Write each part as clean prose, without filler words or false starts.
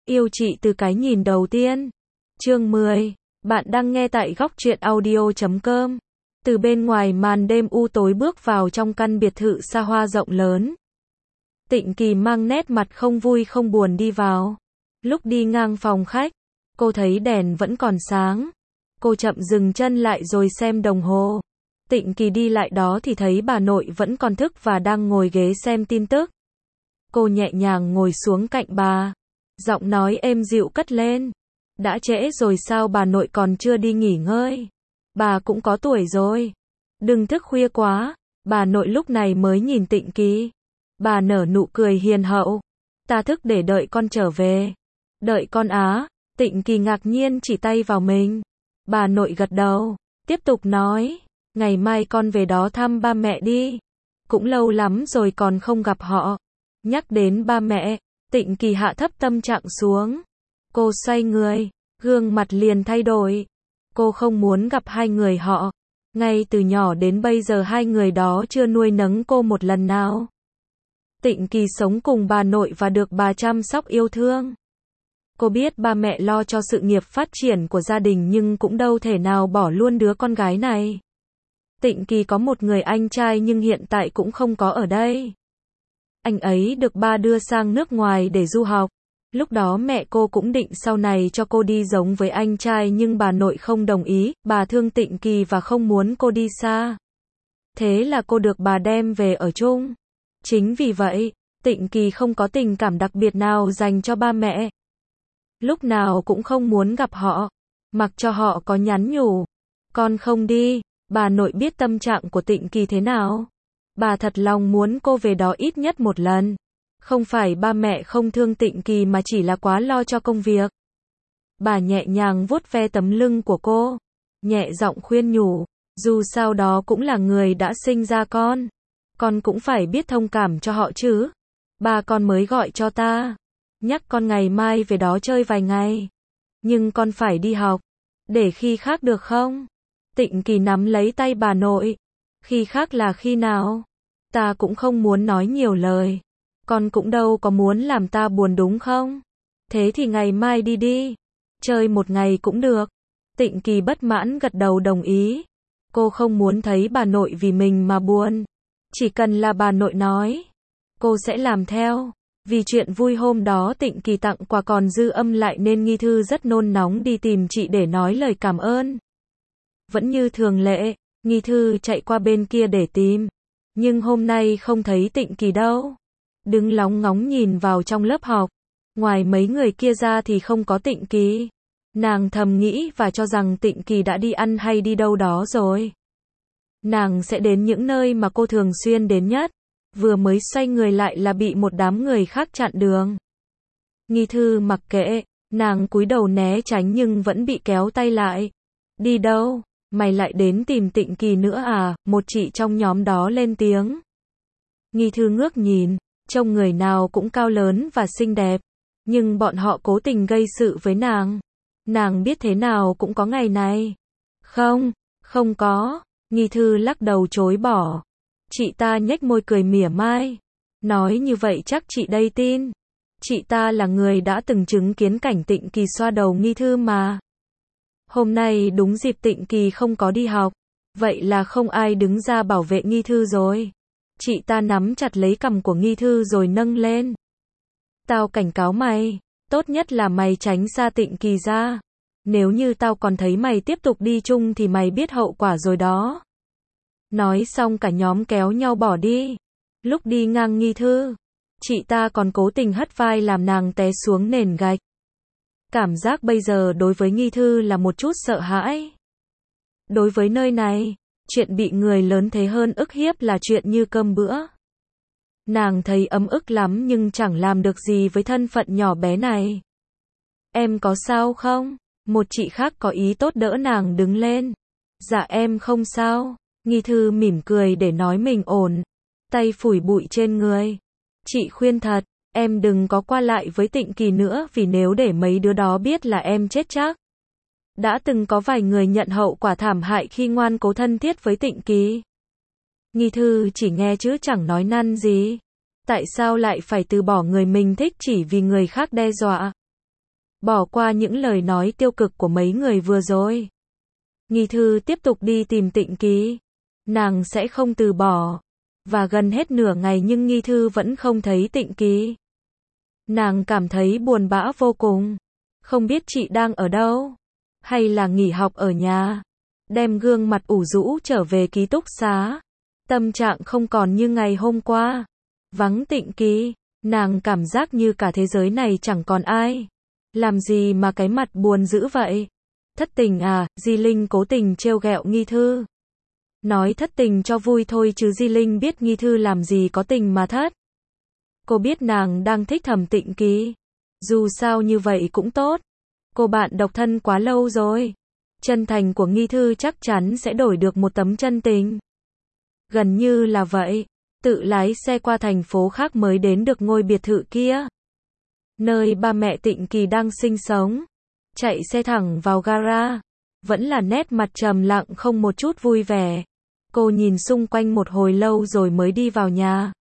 Yêu chị từ cái nhìn đầu tiên. Chương 10. Bạn đang nghe tại góc truyện audio.com. Từ bên ngoài màn đêm u tối bước vào trong căn biệt thự xa hoa rộng lớn. Tịnh Kỳ mang nét mặt không vui không buồn đi vào. Lúc đi ngang phòng khách, cô thấy đèn vẫn còn sáng. Cô chậm dừng chân lại rồi xem đồng hồ. Tịnh Kỳ đi lại đó thì thấy bà nội vẫn còn thức và đang ngồi ghế xem tin tức. Cô nhẹ nhàng ngồi xuống cạnh bà. Giọng nói êm dịu cất lên. Đã trễ rồi sao bà nội còn chưa đi nghỉ ngơi? Bà cũng có tuổi rồi. Đừng thức khuya quá. Bà nội lúc này mới nhìn Tịnh Kỳ. Bà nở nụ cười hiền hậu. Ta thức để đợi con trở về. Đợi con á? Tịnh Kỳ ngạc nhiên chỉ tay vào mình. Bà nội gật đầu. Tiếp tục nói. Ngày mai con về đó thăm ba mẹ đi. Cũng lâu lắm rồi còn không gặp họ. Nhắc đến ba mẹ, Tịnh Kỳ hạ thấp tâm trạng xuống. Cô xoay người, gương mặt liền thay đổi. Cô không muốn gặp hai người họ. Ngay từ nhỏ đến bây giờ hai người đó chưa nuôi nấng cô một lần nào. Tịnh Kỳ sống cùng bà nội và được bà chăm sóc yêu thương. Cô biết ba mẹ lo cho sự nghiệp phát triển của gia đình nhưng cũng đâu thể nào bỏ luôn đứa con gái này. Tịnh Kỳ có một người anh trai nhưng hiện tại cũng không có ở đây. Anh ấy được ba đưa sang nước ngoài để du học. Lúc đó mẹ cô cũng định sau này cho cô đi giống với anh trai nhưng bà nội không đồng ý, bà thương Tịnh Kỳ và không muốn cô đi xa. Thế là cô được bà đem về ở chung. Chính vì vậy, Tịnh Kỳ không có tình cảm đặc biệt nào dành cho ba mẹ. Lúc nào cũng không muốn gặp họ, mặc cho họ có nhắn nhủ. Con không đi, bà nội biết tâm trạng của Tịnh Kỳ thế nào. Bà thật lòng muốn cô về đó ít nhất một lần. Không phải ba mẹ không thương Tịnh Kỳ mà chỉ là quá lo cho công việc. Bà nhẹ nhàng vuốt ve tấm lưng của cô. Nhẹ giọng khuyên nhủ. Dù sao đó cũng là người đã sinh ra con cũng phải biết thông cảm cho họ chứ. Ba con mới gọi cho ta. Nhắc con ngày mai về đó chơi vài ngày. Nhưng con phải đi học. Để khi khác được không? Tịnh Kỳ nắm lấy tay bà nội. Khi khác là khi nào? Ta cũng không muốn nói nhiều lời. Con cũng đâu có muốn làm ta buồn đúng không? Thế thì ngày mai đi đi. Chơi một ngày cũng được. Tịnh Kỳ bất mãn gật đầu đồng ý. Cô không muốn thấy bà nội vì mình mà buồn. Chỉ cần là bà nội nói, cô sẽ làm theo. Vì chuyện vui hôm đó Tịnh Kỳ tặng quà còn dư âm lại nên Nghi Thư rất nôn nóng đi tìm chị để nói lời cảm ơn. Vẫn như thường lệ, Nghi Thư chạy qua bên kia để tìm. Nhưng hôm nay không thấy Tịnh Kỳ đâu. Đứng lóng ngóng nhìn vào trong lớp học. Ngoài mấy người kia ra thì không có Tịnh Kỳ. Nàng thầm nghĩ và cho rằng Tịnh Kỳ đã đi ăn hay đi đâu đó rồi. Nàng sẽ đến những nơi mà cô thường xuyên đến nhất. Vừa mới xoay người lại là bị một đám người khác chặn đường. Nghi Thư mặc kệ, nàng cúi đầu né tránh nhưng vẫn bị kéo tay lại. Đi đâu? Mày lại đến tìm Tịnh Kỳ nữa à? Một chị trong nhóm đó lên tiếng. Nghi Thư ngước nhìn, trông người nào cũng cao lớn và xinh đẹp. Nhưng bọn họ cố tình gây sự với nàng. Nàng biết thế nào cũng có ngày này. Không có. Nghi Thư lắc đầu chối bỏ. Chị ta nhếch môi cười mỉa mai. Nói như vậy chắc chị đây tin. Chị ta là người đã từng chứng kiến cảnh Tịnh Kỳ xoa đầu Nghi Thư mà. Hôm nay đúng dịp Tịnh Kỳ không có đi học. Vậy là không ai đứng ra bảo vệ Nghi Thư rồi. Chị ta nắm chặt lấy cằm của Nghi Thư rồi nâng lên. Tao cảnh cáo mày. Tốt nhất là mày tránh xa Tịnh Kỳ ra. Nếu như tao còn thấy mày tiếp tục đi chung thì mày biết hậu quả rồi đó. Nói xong cả nhóm kéo nhau bỏ đi. Lúc đi ngang Nghi Thư, chị ta còn cố tình hất vai làm nàng té xuống nền gạch. Cảm giác bây giờ đối với Nghi Thư là một chút sợ hãi. Đối với nơi này, chuyện bị người lớn thế hơn ức hiếp là chuyện như cơm bữa. Nàng thấy ấm ức lắm nhưng chẳng làm được gì với thân phận nhỏ bé này. Em có sao không? Một chị khác có ý tốt đỡ nàng đứng lên. Dạ em không sao. Nghi Thư mỉm cười để nói mình ổn. Tay phủi bụi trên người. Chị khuyên thật, em đừng có qua lại với Tịnh Kỳ nữa vì nếu để mấy đứa đó biết là em chết chắc. Đã từng có vài người nhận hậu quả thảm hại khi ngoan cố thân thiết với Tịnh Kỳ. Nghi Thư chỉ nghe chứ chẳng nói năn gì. Tại sao lại phải từ bỏ người mình thích chỉ vì người khác đe dọa? bỏ qua những lời nói tiêu cực của mấy người vừa rồi. Nghi Thư tiếp tục đi tìm Tịnh Kỳ. Nàng sẽ không từ bỏ. Và gần hết nửa ngày nhưng Nghi Thư vẫn không thấy Tịnh Kỳ. Nàng cảm thấy buồn bã vô cùng. Không biết chị đang ở đâu? Hay là nghỉ học ở nhà? Đem gương mặt ủ rũ trở về ký túc xá. Tâm trạng không còn như ngày hôm qua. Vắng Tịnh Kỳ, nàng cảm giác như cả thế giới này chẳng còn ai. Làm gì mà cái mặt buồn dữ vậy? Thất tình à? Di Linh cố tình trêu ghẹo Nghi Thư. Nói thất tình cho vui thôi chứ Di Linh biết Nghi Thư làm gì có tình mà thất. Cô biết nàng đang thích thầm Tịnh Kỳ. Dù sao như vậy cũng tốt. Cô bạn độc thân quá lâu rồi. Chân thành của Nghi Thư chắc chắn sẽ đổi được một tấm chân tình. Gần như là vậy. Tự lái xe qua thành phố khác mới đến được ngôi biệt thự kia. Nơi ba mẹ Tịnh Kỳ đang sinh sống. Chạy xe thẳng vào gara. Vẫn là nét mặt trầm lặng không một chút vui vẻ. Cô nhìn xung quanh một hồi lâu rồi mới đi vào nhà.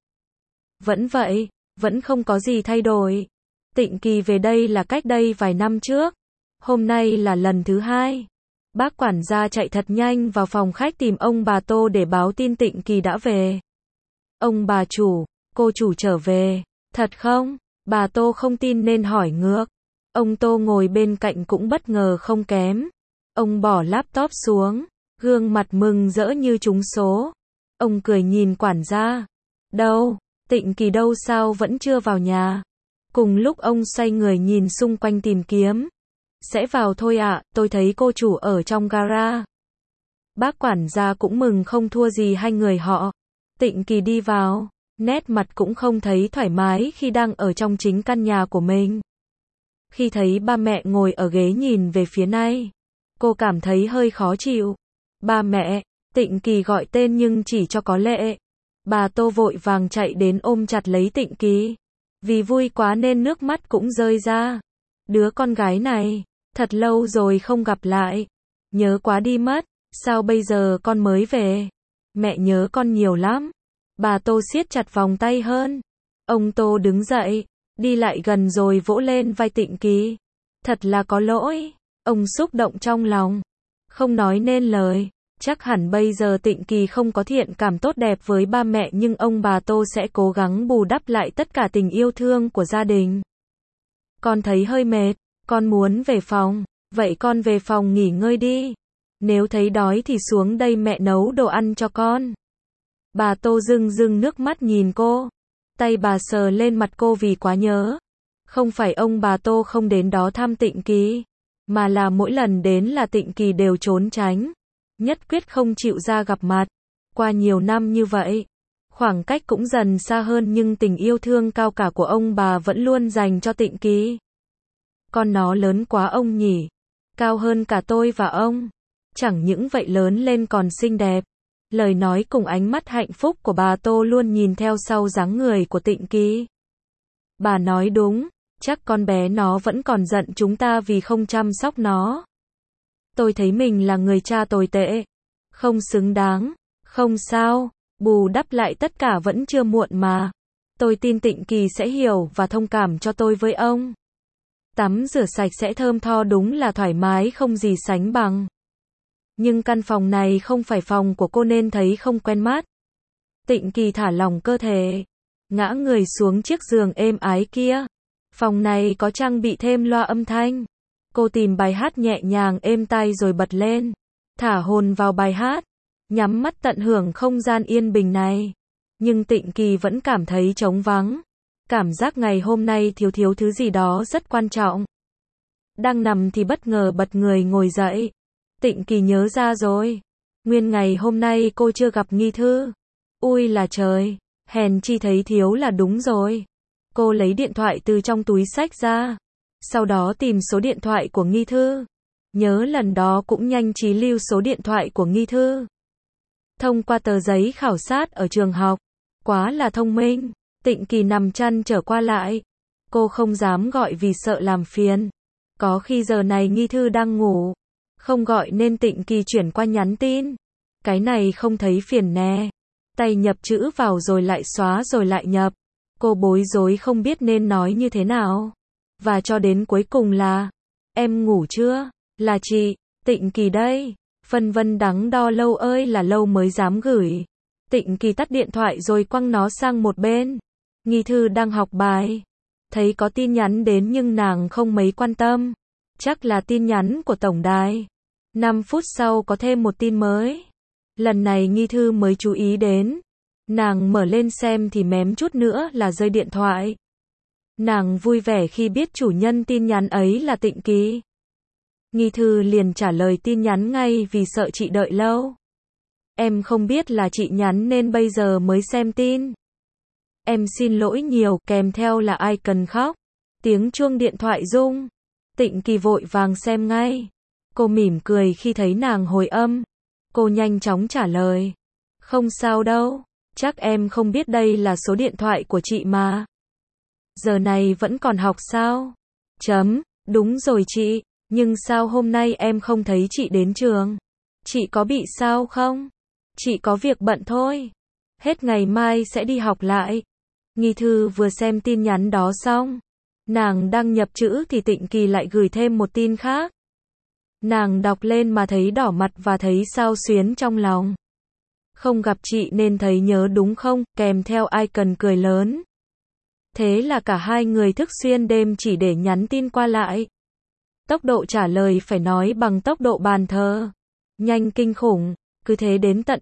Vẫn vậy, vẫn không có gì thay đổi. Tịnh Kỳ về đây là cách đây vài năm trước. Hôm nay là lần thứ hai. Bác quản gia chạy thật nhanh vào phòng khách tìm ông bà Tô để báo tin Tịnh Kỳ đã về. Ông bà chủ, cô chủ trở về. Thật không? Bà Tô không tin nên hỏi ngược. Ông Tô ngồi bên cạnh cũng bất ngờ không kém. Ông bỏ laptop xuống, gương mặt mừng rỡ như trúng số. Ông cười nhìn quản gia. Đâu? Tịnh Kỳ đâu sao vẫn chưa vào nhà? Cùng lúc ông xoay người nhìn xung quanh tìm kiếm. Sẽ vào thôi ạ, tôi thấy cô chủ ở trong gara. Bác quản gia cũng mừng không thua gì hai người họ. Tịnh Kỳ đi vào, nét mặt cũng không thấy thoải mái khi đang ở trong chính căn nhà của mình. Khi thấy ba mẹ ngồi ở ghế nhìn về phía này, cô cảm thấy hơi khó chịu. Ba mẹ, Tịnh Kỳ gọi tên nhưng chỉ cho có lệ. Bà Tô vội vàng chạy đến ôm chặt lấy Tịnh Kỳ. Vì vui quá nên nước mắt cũng rơi ra. Đứa con gái này, thật lâu rồi không gặp lại. Nhớ quá đi mất, sao bây giờ con mới về? Mẹ nhớ con nhiều lắm. Bà Tô siết chặt vòng tay hơn. Ông Tô đứng dậy, đi lại gần rồi vỗ lên vai Tịnh Kỳ. Thật là có lỗi. Ông xúc động trong lòng. Không nói nên lời. Chắc hẳn bây giờ Tịnh Kỳ không có thiện cảm tốt đẹp với ba mẹ nhưng ông bà Tô sẽ cố gắng bù đắp lại tất cả tình yêu thương của gia đình. Con thấy hơi mệt, con muốn về phòng. Vậy con về phòng nghỉ ngơi đi. Nếu thấy đói thì xuống đây mẹ nấu đồ ăn cho con. Bà Tô rưng rưng nước mắt nhìn cô. Tay bà sờ lên mặt cô vì quá nhớ. Không phải ông bà Tô không đến đó thăm Tịnh Kỳ, mà là mỗi lần đến là Tịnh Kỳ đều trốn tránh. Nhất quyết không chịu ra gặp mặt. Qua nhiều năm như vậy, khoảng cách cũng dần xa hơn nhưng tình yêu thương cao cả của ông bà vẫn luôn dành cho Tịnh Kỳ. Con nó lớn quá ông nhỉ. Cao hơn cả tôi và ông. Chẳng những vậy lớn lên còn xinh đẹp. Lời nói cùng ánh mắt hạnh phúc của bà Tô luôn nhìn theo sau dáng người của Tịnh Kỳ. Bà nói đúng, chắc con bé nó vẫn còn giận chúng ta vì không chăm sóc nó. Tôi thấy mình là người cha tồi tệ. Không xứng đáng. Không sao, bù đắp lại tất cả vẫn chưa muộn mà. Tôi tin Tịnh Kỳ sẽ hiểu và thông cảm cho tôi với ông. Tắm rửa sạch sẽ thơm tho đúng là thoải mái không gì sánh bằng. Nhưng căn phòng này không phải phòng của cô nên thấy không quen mắt. Tịnh Kỳ thả lỏng cơ thể, ngã người xuống chiếc giường êm ái kia. Phòng này có trang bị thêm loa âm thanh. Cô tìm bài hát nhẹ nhàng êm tai rồi bật lên. Thả hồn vào bài hát. Nhắm mắt tận hưởng không gian yên bình này. Nhưng Tịnh Kỳ vẫn cảm thấy trống vắng. Cảm giác ngày hôm nay thiếu thứ gì đó rất quan trọng. Đang nằm thì bất ngờ bật người ngồi dậy. Tịnh Kỳ nhớ ra rồi. Nguyên ngày hôm nay cô chưa gặp Nghi Thư. Ui là trời, hèn chi thấy thiếu là đúng rồi. Cô lấy điện thoại từ trong túi xách ra. Sau đó tìm số điện thoại của Nghi Thư. Nhớ lần đó cũng nhanh trí lưu số điện thoại của Nghi Thư. Thông qua tờ giấy khảo sát ở trường học. Quá là thông minh. Tịnh Kỳ nằm chăn trở qua lại. Cô không dám gọi vì sợ làm phiền. Có khi giờ này Nghi Thư đang ngủ. Không gọi nên Tịnh Kỳ chuyển qua nhắn tin. Cái này không thấy phiền nè. Tay nhập chữ vào rồi lại xóa rồi lại nhập. Cô bối rối không biết nên nói như thế nào. Và cho đến cuối cùng là, em ngủ chưa? Là chị, Tịnh Kỳ đây. Phân vân đắn đo lâu ơi là lâu mới dám gửi. Tịnh Kỳ tắt điện thoại rồi quăng nó sang một bên. Nghi Thư đang học bài. Thấy có tin nhắn đến nhưng nàng không mấy quan tâm. Chắc là tin nhắn của tổng đài. 5 phút sau có thêm một tin mới. Lần này Nghi Thư mới chú ý đến. Nàng mở lên xem thì mém chút nữa là rơi điện thoại. Nàng vui vẻ khi biết chủ nhân tin nhắn ấy là Tịnh Kỳ. Nghi Thư liền trả lời tin nhắn ngay vì sợ chị đợi lâu. Em không biết là chị nhắn nên bây giờ mới xem tin. Em xin lỗi nhiều, kèm theo là ai cần khóc. Tiếng chuông điện thoại rung. Tịnh Kỳ vội vàng xem ngay. Cô mỉm cười khi thấy nàng hồi âm. Cô nhanh chóng trả lời. Không sao đâu, chắc em không biết đây là số điện thoại của chị mà. Giờ này vẫn còn học sao? Đúng rồi chị, nhưng sao hôm nay em không thấy chị đến trường? Chị có bị sao không? Chị có việc bận thôi. Hết ngày mai sẽ đi học lại. Nghi Thư vừa xem tin nhắn đó xong. Nàng đang nhập chữ thì Tịnh Kỳ lại gửi thêm một tin khác. Nàng đọc lên mà thấy đỏ mặt và thấy xao xuyến trong lòng. Không gặp chị nên thấy nhớ đúng không? Kèm theo icon cười lớn. Thế là cả hai người thức xuyên đêm chỉ để nhắn tin qua lại. Tốc độ trả lời phải nói bằng tốc độ bàn thờ. Nhanh kinh khủng, cứ thế đến tận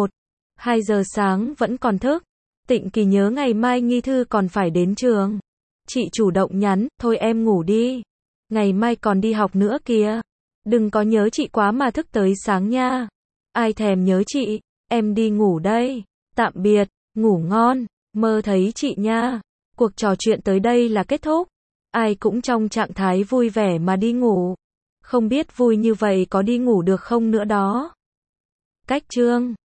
1-2 giờ sáng vẫn còn thức. Tịnh Kỳ nhớ ngày mai Nghi Thư còn phải đến trường. Chị chủ động nhắn, thôi em ngủ đi. Ngày mai còn đi học nữa kìa. Đừng có nhớ chị quá mà thức tới sáng nha. Ai thèm nhớ chị, em đi ngủ đây. Tạm biệt, ngủ ngon, mơ thấy chị nha. Cuộc trò chuyện tới đây là kết thúc. Ai cũng trong trạng thái vui vẻ mà đi ngủ. Không biết vui như vậy có đi ngủ được không nữa đó. Cách chương